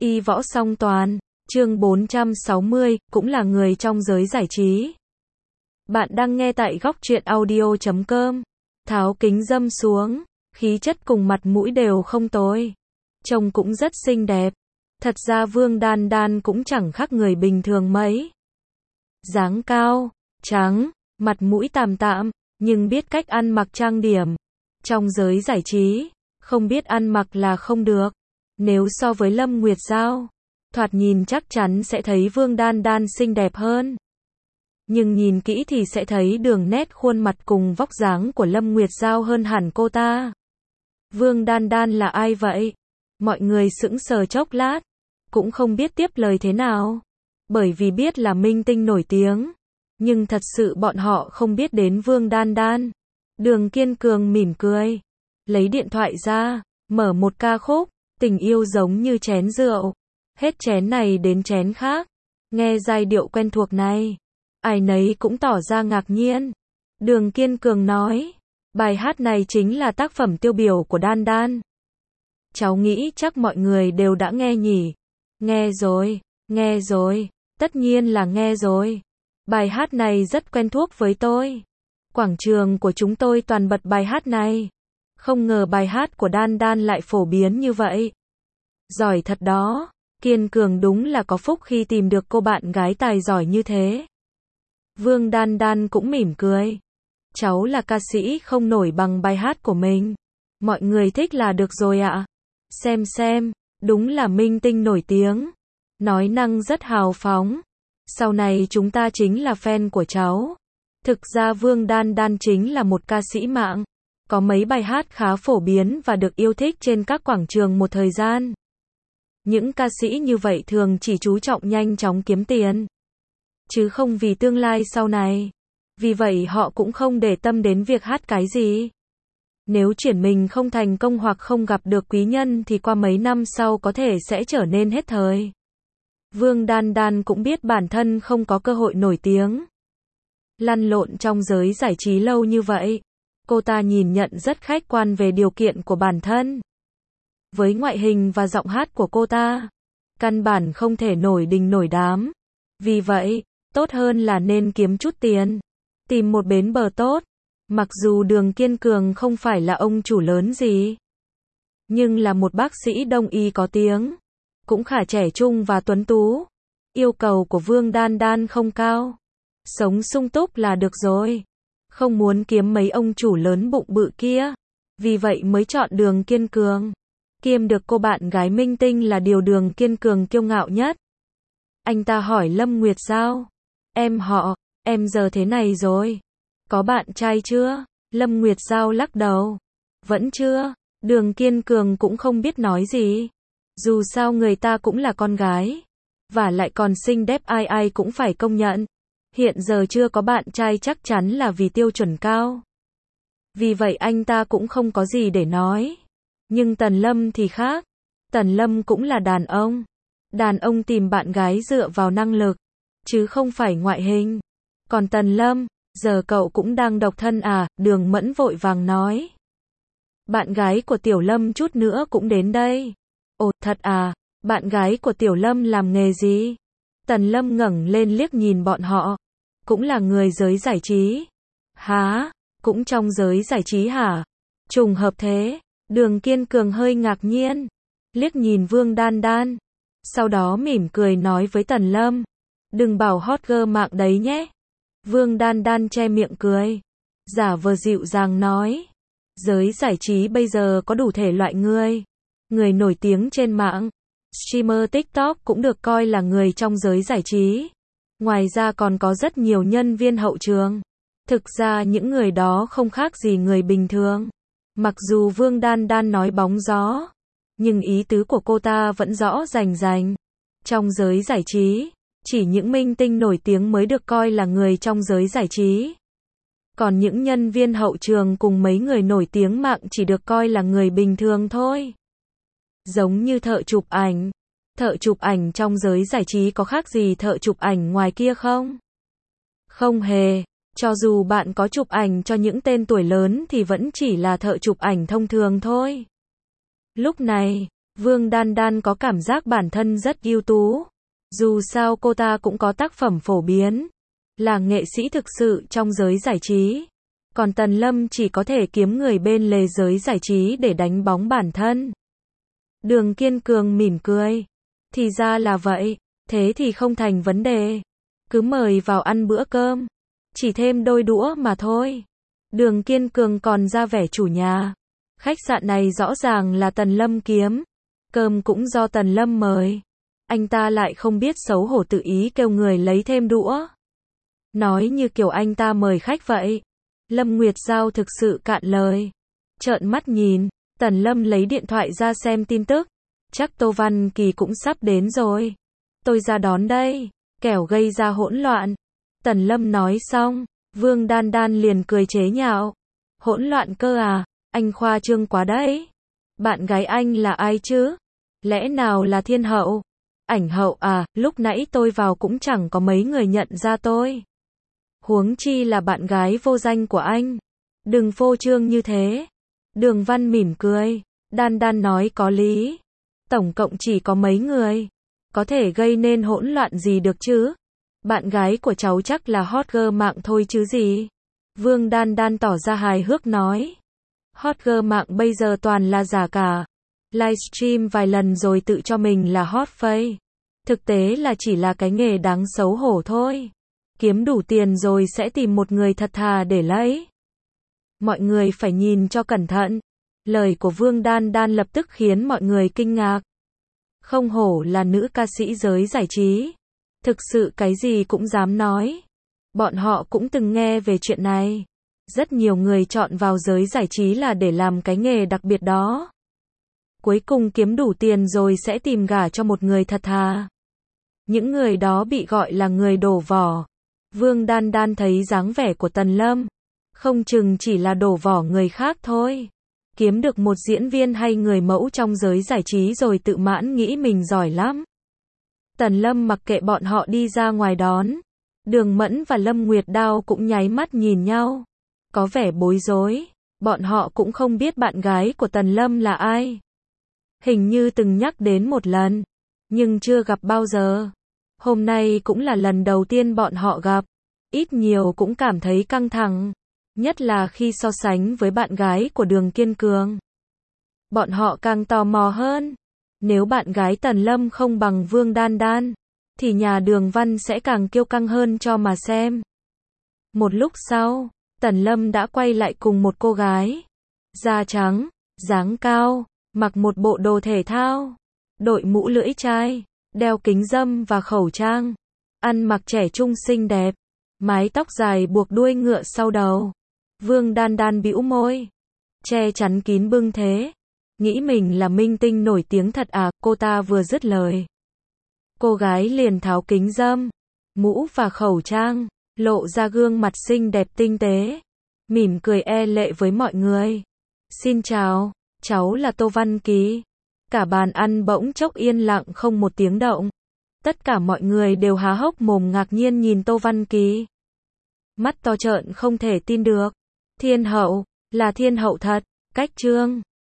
Y võ song toàn, chương 460, cũng là người trong giới giải trí. Bạn đang nghe tại góc truyện audio.com. Tháo kính râm xuống, khí chất cùng mặt mũi đều không tồi. Trông cũng rất xinh đẹp. Thật ra Vương Đan Đan cũng chẳng khác người bình thường mấy. Dáng cao, trắng, mặt mũi tạm tạm, nhưng biết cách ăn mặc trang điểm. Trong giới giải trí, không biết ăn mặc là không được. Nếu so với Lâm Nguyệt Giao, thoạt nhìn chắc chắn sẽ thấy Vương Đan Đan xinh đẹp hơn. Nhưng nhìn kỹ thì sẽ thấy đường nét khuôn mặt cùng vóc dáng của Lâm Nguyệt Giao hơn hẳn cô ta. Vương Đan Đan là ai vậy? Mọi người sững sờ chốc lát, cũng không biết tiếp lời thế nào. Bởi vì biết là minh tinh nổi tiếng, nhưng thật sự bọn họ không biết đến Vương Đan Đan. Đường Kiên Cường mỉm cười, lấy điện thoại ra, mở một ca khúc, tình yêu giống như chén rượu. Hết chén này đến chén khác. Nghe giai điệu quen thuộc này, ai nấy cũng tỏ ra ngạc nhiên. Đường Kiên Cường nói, bài hát này chính là tác phẩm tiêu biểu của Đan Đan. Cháu nghĩ chắc mọi người đều đã nghe nhỉ. Nghe rồi, tất nhiên là nghe rồi. Bài hát này rất quen thuộc với tôi. Quảng trường của chúng tôi toàn bật bài hát này. Không ngờ bài hát của Đan Đan lại phổ biến như vậy. Giỏi thật đó, Kiên Cường đúng là có phúc khi tìm được cô bạn gái tài giỏi như thế. Vương Đan Đan cũng mỉm cười. Cháu là ca sĩ không nổi bằng bài hát của mình. Mọi người thích là được rồi ạ. Xem, đúng là minh tinh nổi tiếng. Nói năng rất hào phóng. Sau này chúng ta chính là fan của cháu. Thực ra Vương Đan Đan chính là một ca sĩ mạng. Có mấy bài hát khá phổ biến và được yêu thích trên các quảng trường một thời gian. Những ca sĩ như vậy thường chỉ chú trọng nhanh chóng kiếm tiền, chứ không vì tương lai sau này. Vì vậy họ cũng không để tâm đến việc hát cái gì. Nếu chuyển mình không thành công hoặc không gặp được quý nhân thì qua mấy năm sau có thể sẽ trở nên hết thời. Vương Đan Đan cũng biết bản thân không có cơ hội nổi tiếng. Lăn lộn trong giới giải trí lâu như vậy, cô ta nhìn nhận rất khách quan về điều kiện của bản thân. Với ngoại hình và giọng hát của cô ta, căn bản không thể nổi đình nổi đám. Vì vậy, tốt hơn là nên kiếm chút tiền, tìm một bến bờ tốt. Mặc dù Đường Kiên Cường không phải là ông chủ lớn gì, nhưng là một bác sĩ đông y có tiếng, cũng khá trẻ trung và tuấn tú. Yêu cầu của Vương Đan Đan không cao, sống sung túc là được rồi, không muốn kiếm mấy ông chủ lớn bụng bự kia. Vì vậy mới chọn Đường Kiên Cường. Kiêm được cô bạn gái minh tinh là điều Đường Kiên Cường kiêu ngạo nhất. Anh ta hỏi Lâm Nguyệt Giao, em giờ thế này rồi, có bạn trai chưa? Lâm Nguyệt Giao lắc đầu, vẫn chưa. Đường Kiên Cường cũng không biết nói gì. Dù sao người ta cũng là con gái, và lại còn xinh đẹp, ai cũng phải công nhận. Hiện giờ chưa có bạn trai chắc chắn là vì tiêu chuẩn cao. Vì vậy anh ta cũng không có gì để nói. Nhưng Tần Lâm thì khác. Tần Lâm cũng là đàn ông. Đàn ông tìm bạn gái dựa vào năng lực, chứ không phải ngoại hình. Còn Tần Lâm, giờ cậu cũng đang độc thân à? Đường Mẫn vội vàng nói. Bạn gái của Tiểu Lâm chút nữa cũng đến đây. Ồ, thật à? Bạn gái của Tiểu Lâm làm nghề gì? Tần Lâm ngẩng lên liếc nhìn bọn họ. Cũng là người giới giải trí. Hả? Cũng trong giới giải trí hả? Trùng hợp thế. Đường Kiên Cường hơi ngạc nhiên, liếc nhìn Vương Đan Đan, sau đó mỉm cười nói với Tần Lâm, đừng bảo hot girl mạng đấy nhé. Vương Đan Đan che miệng cười, giả vờ dịu dàng nói, giới giải trí bây giờ có đủ thể loại người nổi tiếng trên mạng, streamer TikTok cũng được coi là người trong giới giải trí. Ngoài ra còn có rất nhiều nhân viên hậu trường. Thực ra những người đó không khác gì người bình thường. Mặc dù Vương Đan Đan nói bóng gió, nhưng ý tứ của cô ta vẫn rõ rành rành. Trong giới giải trí, chỉ những minh tinh nổi tiếng mới được coi là người trong giới giải trí. Còn những nhân viên hậu trường cùng mấy người nổi tiếng mạng chỉ được coi là người bình thường thôi. Giống như thợ chụp ảnh. Thợ chụp ảnh trong giới giải trí có khác gì thợ chụp ảnh ngoài kia không? Không hề. Cho dù bạn có chụp ảnh cho những tên tuổi lớn thì vẫn chỉ là thợ chụp ảnh thông thường thôi. Lúc này, Vương Đan Đan có cảm giác bản thân rất ưu tú. Dù sao cô ta cũng có tác phẩm phổ biến, là nghệ sĩ thực sự trong giới giải trí. Còn Tần Lâm chỉ có thể kiếm người bên lề giới giải trí để đánh bóng bản thân. Đường Kiên Cường mỉm cười. Thì ra là vậy, thế thì không thành vấn đề. Cứ mời vào ăn bữa cơm. Chỉ thêm đôi đũa mà thôi. Đường Kiên Cường còn ra vẻ chủ nhà. Khách sạn này rõ ràng là Tần Lâm kiếm. Cơm cũng do Tần Lâm mời. Anh ta lại không biết xấu hổ tự ý kêu người lấy thêm đũa. Nói như kiểu anh ta mời khách vậy. Lâm Nguyệt Giao thực sự cạn lời. Trợn mắt nhìn, Tần Lâm lấy điện thoại ra xem tin tức. Chắc Tô Văn Kỳ cũng sắp đến rồi. Tôi ra đón đây, kẻo gây ra hỗn loạn. Tần Lâm nói xong, Vương Đan Đan liền cười chế nhạo. Hỗn loạn cơ à, anh khoa trương quá đấy. Bạn gái anh là ai chứ? Lẽ nào là Thiên Hậu? Ảnh Hậu à, lúc nãy tôi vào cũng chẳng có mấy người nhận ra tôi. Huống chi là bạn gái vô danh của anh. Đừng phô trương như thế. Đường Văn mỉm cười. Đan Đan nói có lý. Tổng cộng chỉ có mấy người. Có thể gây nên hỗn loạn gì được chứ? Bạn gái của cháu chắc là hot girl mạng thôi chứ gì? Vương Đan Đan tỏ ra hài hước nói. Hot girl mạng bây giờ toàn là giả cả. Livestream vài lần rồi tự cho mình là hot face. Thực tế là chỉ là cái nghề đáng xấu hổ thôi. Kiếm đủ tiền rồi sẽ tìm một người thật thà để lấy. Mọi người phải nhìn cho cẩn thận. Lời của Vương Đan Đan lập tức khiến mọi người kinh ngạc. Không hổ là nữ ca sĩ giới giải trí. Thực sự cái gì cũng dám nói. Bọn họ cũng từng nghe về chuyện này. Rất nhiều người chọn vào giới giải trí là để làm cái nghề đặc biệt đó. Cuối cùng kiếm đủ tiền rồi sẽ tìm gả cho một người thật thà. Những người đó bị gọi là người đổ vỏ. Vương Đan Đan thấy dáng vẻ của Tần Lâm. Không chừng chỉ là đổ vỏ người khác thôi. Kiếm được một diễn viên hay người mẫu trong giới giải trí rồi tự mãn nghĩ mình giỏi lắm. Tần Lâm mặc kệ bọn họ đi ra ngoài đón. Đường Mẫn và Lâm Nguyệt Đao cũng nháy mắt nhìn nhau. Có vẻ bối rối. Bọn họ cũng không biết bạn gái của Tần Lâm là ai. Hình như từng nhắc đến một lần. Nhưng chưa gặp bao giờ. Hôm nay cũng là lần đầu tiên bọn họ gặp. Ít nhiều cũng cảm thấy căng thẳng. Nhất là khi so sánh với bạn gái của Đường Kiên Cường. Bọn họ càng tò mò hơn. Nếu bạn gái Tần Lâm không bằng Vương Đan Đan, thì nhà Đường Văn sẽ càng kiêu căng hơn cho mà xem. Một lúc sau, Tần Lâm đã quay lại cùng một cô gái. Da trắng, dáng cao, mặc một bộ đồ thể thao, đội mũ lưỡi chai, đeo kính râm và khẩu trang. Ăn mặc trẻ trung xinh đẹp, mái tóc dài buộc đuôi ngựa sau đầu. Vương Đan Đan bĩu môi, che chắn kín bưng thế. Nghĩ mình là minh tinh nổi tiếng thật à, cô ta vừa dứt lời. Cô gái liền tháo kính râm, mũ và khẩu trang, lộ ra gương mặt xinh đẹp tinh tế. Mỉm cười e lệ với mọi người. Xin chào, cháu là Tô Văn Kỳ. Cả bàn ăn bỗng chốc yên lặng không một tiếng động. Tất cả mọi người đều há hốc mồm ngạc nhiên nhìn Tô Văn Kỳ. Mắt to trợn không thể tin được. Thiên hậu, là thiên hậu thật, cách chương.